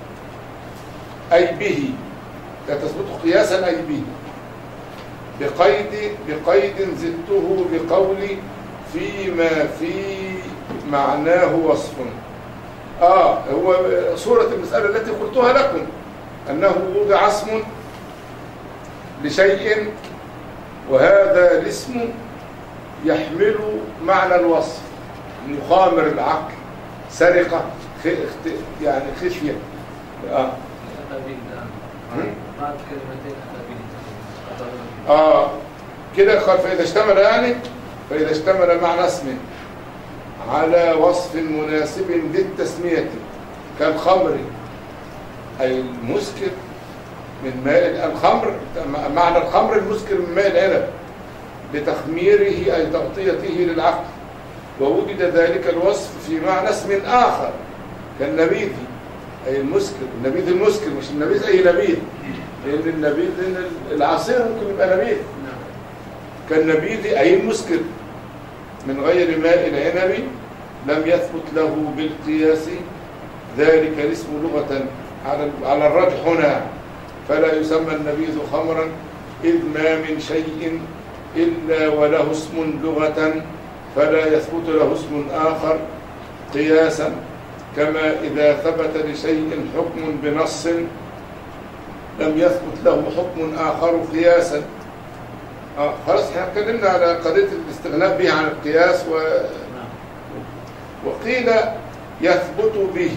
أي به، لا تثبت قياسا أي به، بقيد بقيد زدته بقولي فيما في معناه وصف. آه هو صورة المسألة التي قلتها لكم، أنه وضع اسم لشيء وهذا الاسم يحمل معنى الوصف، يخامر العقل، سرقة، يعني خشية. آه. آه كده قال فإذا اشتمل يعني فإذا اشتمل معنى اسم على وصف مناسب للتسمية كالخمر أي المسكر من ماء الخمر، معنى الخمر المسكر من ماء العنب لتخميره أي تغطيته للعقل، ووجد ذلك الوصف في معنى اسم آخر كالنبيذ أي المسكر، النبيذ المسكر مش النبيذ أي نبيذ، لأن النبيذ العصير ممكن يبقى نبيذ، كالنبيذ أي المسكر من غير ماء العنب لم يثبت له بالقياس ذلك الاسم لغة على على الرجح هنا، فلا يسمى النبيذ خمرا إذ ما من شيء إلا وله اسم لغة، فلا يثبت له اسم آخر قياسا، كما إذا ثبت لشيء حكم بنص لم يثبت له حكم آخر قياسا. آه خلاص احنا اتكلمنا على قضية الاستغناء به عن القياس و... وقيل يثبت به،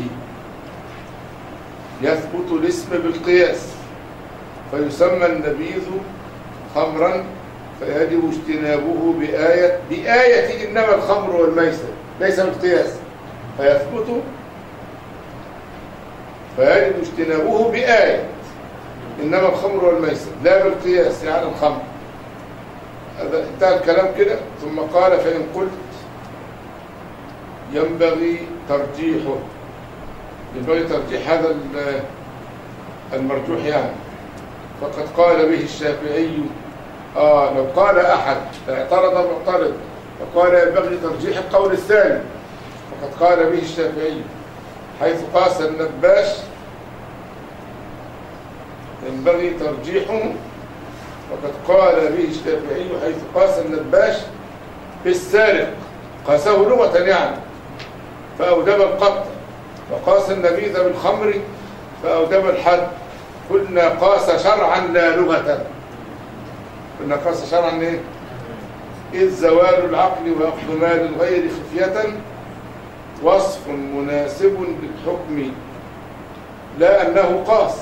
يثبت الاسم بالقياس فيسمى النبيذ خمرا فيجب اجتنابه بآية بآية إنما الخمر والميسر ليس بالقياس، فيثبت فيجب اجتنابه بآية إنما الخمر والميسر لا بالقياس يعني الخمر. هذا انتهى الكلام كده. ثم قال فإن قلت ينبغي ترجيحه، ينبغي ترجيح هذا المرجوح يعني، فقد قال به الشافعي. آه لو قال أحد اعترض معترض فقال ينبغي ترجيح القول الثاني، فقد قال به الشافعي حيث قاس النباش ينبغي ترجيحه، وقد قال به الشافعي حيث قاس النباش بالسارق، قاسه لغة يعني فأوجب القطع، وقاس النبيذ بالخمر فأوجب الحد. قلنا قاس شرعا لا لغة، قلنا قاس شرعا ايه؟ إذ زوال العقل وأخذ مال الغير خفية وصف مناسب للحكم لا أنه قاس،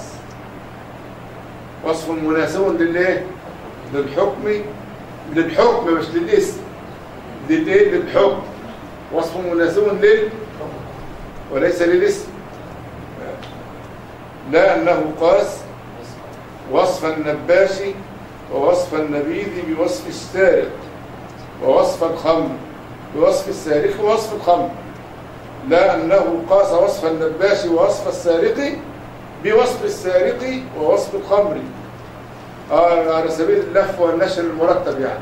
وصف مناسب للإيه؟ للحكم، للحكم مش للاسم، للإيه؟ للحكم، وصف مناسب لل وليس للاسم، لا أنه قاس وصف النباش ووصف النبيذ بوصف السارق، ووصف الخمر بوصف السارق ووصف الخمر، لا أنه قاس وصف النباش ووصف السارق بوصف السارق ووصف الخمر، اه على سبيل اللف والنشر المرتب يعني.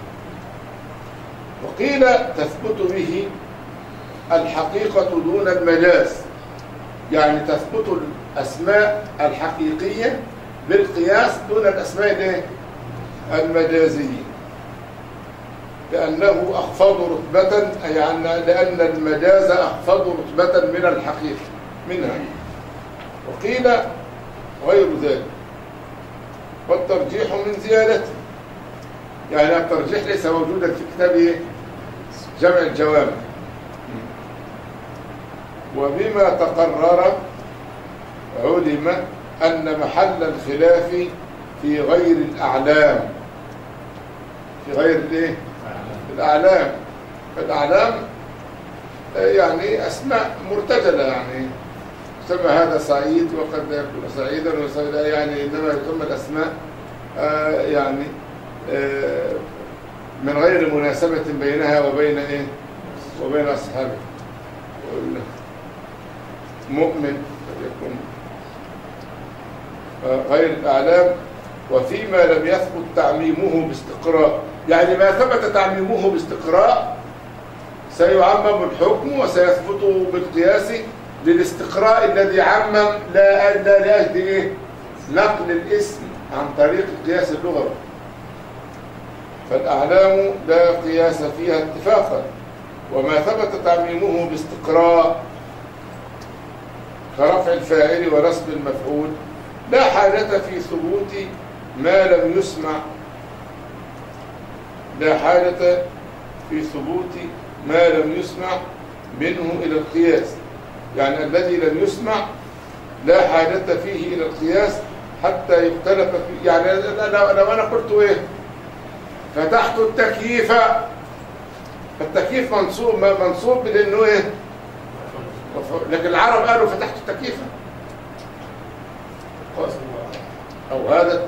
وقيل تثبت به الحقيقة دون المجاز، يعني تثبت الأسماء الحقيقية بالقياس دون الأسماء الايه؟ المجازية، لأنه أخفض رتبة، أي أن لأن المجاز أخفض رتبة من الحقيقة منها. وقيل غير ذلك، والترجيح من زيادته، يعني الترجيح ليس موجودا في كتاب جمع الجوامع. وبما تقرر علم أن محل الخلاف في غير الأعلام، في غير الايه؟ الأعلام. الأعلام يعني أسماء مرتجلة، يعني يسمى هذا سعيد وقد يكون سعيدا وسعيدا، يعني إنما يسمى الأسماء آه يعني آه من غير مناسبة بينها وبين إيه؟ وبين أصحابه. مؤمن يكون آه غير الأعلام. وفيما لم يثبت تعميمه باستقراء، يعني ما ثبت تعميمه باستقراء سيعمم الحكم وسيثبت بالقياس للاستقراء الذي عمم، لا لا لأجل إيه؟ نقل الاسم عن طريق القياس اللغوي. فالأعلام لا قياس فيها اتفاقا. وما ثبت تعميمه باستقراء كرفع الفاعل ونصب المفعول لا حاجة في ثبوت ما لم يسمع، لا حاجة في ثبوت ما لم يسمع منه إلى القياس، يعني الذي لم يسمع لا حاجة فيه إلى القياس حتى يختلف فيه. يعني لو أنا قلت إيه؟ فتحت التكييف، فالتكييف منصوب منصوب لأنه إيه؟ لكن العرب قالوا فتحت التكييف، أو هذا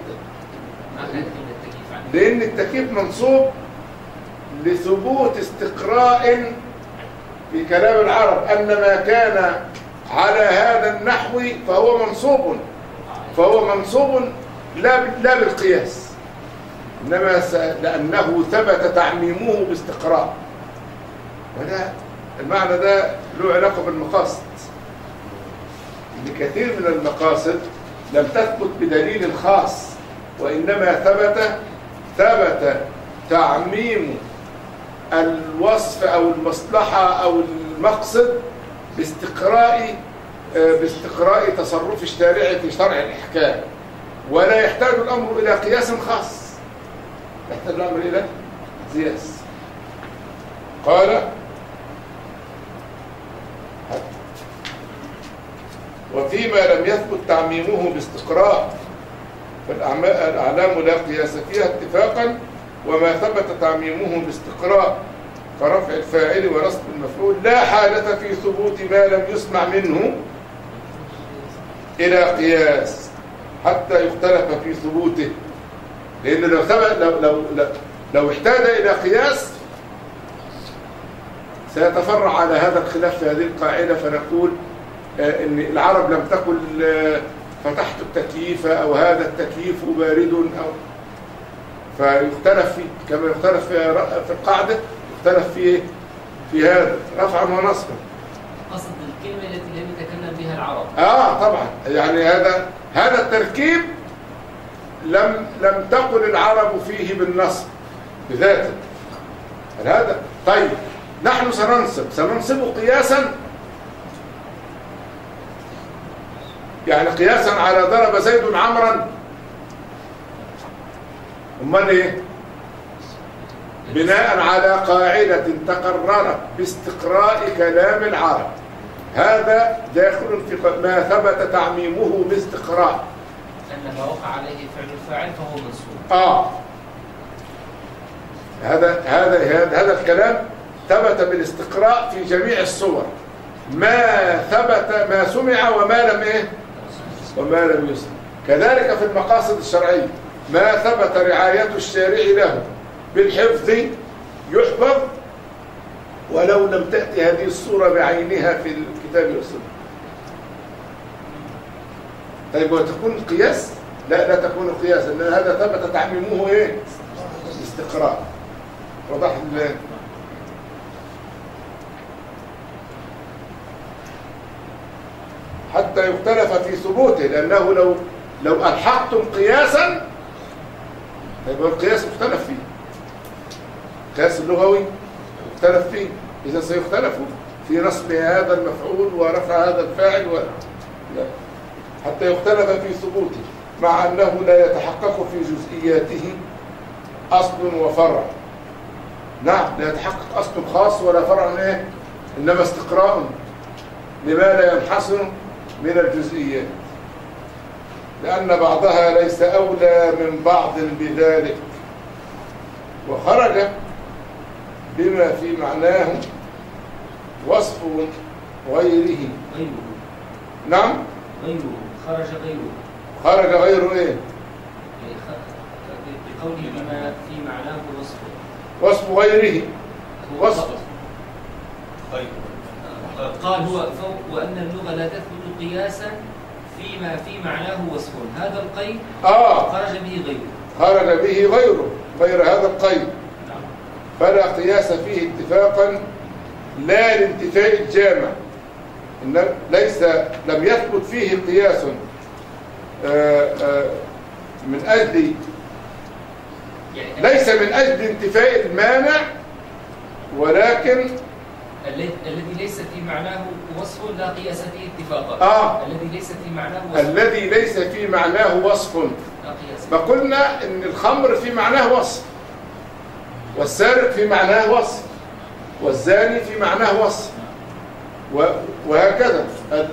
لأن التكييف منصوب لثبوت استقراء في كلام العرب أن ما كان على هذا النحو فهو منصوب، فهو منصوب لا لا بالقياس، إنما لأنه ثبت تعميمه باستقراء. وده المعنى ده له علاقة بالمقاصد، إن كثير من المقاصد لم تثبت بدليل خاص، وإنما ثبت ثبت تعميم الوصف أو المصلحة أو المقصد باستقراء باستقراء تصرف الشارع في شرع الإحكام، ولا يحتاج الأمر إلى قياس خاص، يحتاج الأمر إلى قياس. قال وفيما لم يثبت تعميمه باستقراء فالأعلام لا قياس فيها اتفاقا. وما ثبت تعميمه باستقراء كرفع الفاعل ونصب المفعول لا حاجة في ثبوت ما لم يسمع منه إلى قياس حتى يختلف في ثبوته، لأن لو ثبت لو لو لو, لو احتاج إلى قياس سيتفرع على هذا الخلاف في هذه القاعدة، فنقول آه إن العرب لم تقل آه فتحت التكييف أو هذا التكييف بارد، أو فيختلف فيه كما يختلف في القاعدة، يختلف في في هذا رفعا ونصبا. قصد الكلمة التي لم يتكلم بها العرب. آه طبعا، يعني هذا هذا التركيب لم لم تقل العرب فيه بالنصب بذاته. هذا طيب نحن سننصب سننصب قياسا، يعني قياسا على ضرب زيد عمرا. امال ايه؟ بناء على قاعدة تقررت باستقراء كلام العرب، هذا داخل في ما ثبت تعميمه باستقراء، أن ما وقع عليه فعل الفاعل فهو منصوب. اه هذا هذا هذا الكلام ثبت بالاستقراء في جميع الصور، ما ثبت ما سمع وما لم ايه وما لم يسمع. كذلك في المقاصد الشرعية ما ثبت رعاية الشارع له بالحفظ يحفظ ولو لم تأتي هذه الصورة بعينها في الكتاب والسنة. طيب وتكون قياس لا لا تكون قياسا، لأن هذا ثبت تعميمه إيه؟ استقراء. وضح ال حتى يختلف في ثبوته، لأنه لو لو ألحقتم قياسا يبقى القياس مختلف فيه، القياس اللغوي مختلف فيه، إذا سيختلف في نصب هذا المفعول ورفع هذا الفاعل و... لا. حتى يختلف في ثبوته، مع أنه لا يتحقق في جزئياته أصل وفرع. نعم لا يتحقق أصل خاص ولا فرع إيه؟ إنما استقراء لما لا ينحصر من الجزئيات، لأن بعضها ليس أولى من بعض بذلك، وخرج بما في معناه وصف غيره. غيره. نعم غيره خرج غيره. خرج غيره ايه؟ بقوله بما في معناه وصف. وصف غيره. وصف طيب قال هو فوق وأن اللغة لا تثبت قياسا فيما في معناه وصف. هذا القيد آه خرج به غيره. خرج به غيره غير هذا القيد. نعم. فلا قياس فيه اتفاقا، لا لانتفاء الجامع، إن ليس لم يثبت فيه قياس آآ آآ من أجل ليس من أجل انتفاء المانع، ولكن الذي ليس في معناه وصف لا قياس فيه اتفاقا. آه الذي ليس في معناه وصف. الذي ليس في معناه وصف. لا قياس. فقلنا إن الخمر في معناه وصف، والسارق في معناه وصف، والزاني في معناه وصف، وهكذا.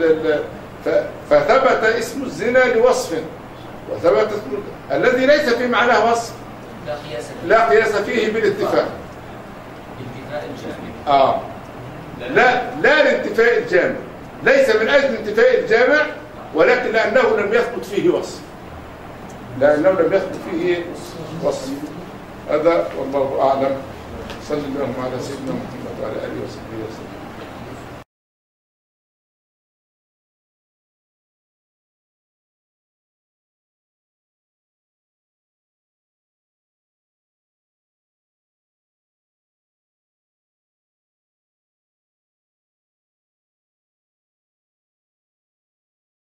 فثبت اسم الزنا لوصف، وثبت اسم الذي ليس في معناه وصف لا قياس فيه. لا قياس فيه بالاتفاق. انتفاء الجامع. آه لا لا لانتفاء الجامع، ليس من أجل انتفاء الجامع، ولكن لأنه لم يثبت فيه وصف، لأنه لم يثبت فيه وصف. هذا والله أعلم. صلى الله على سيدنا محمد وعلى آله وصحبه وسلم.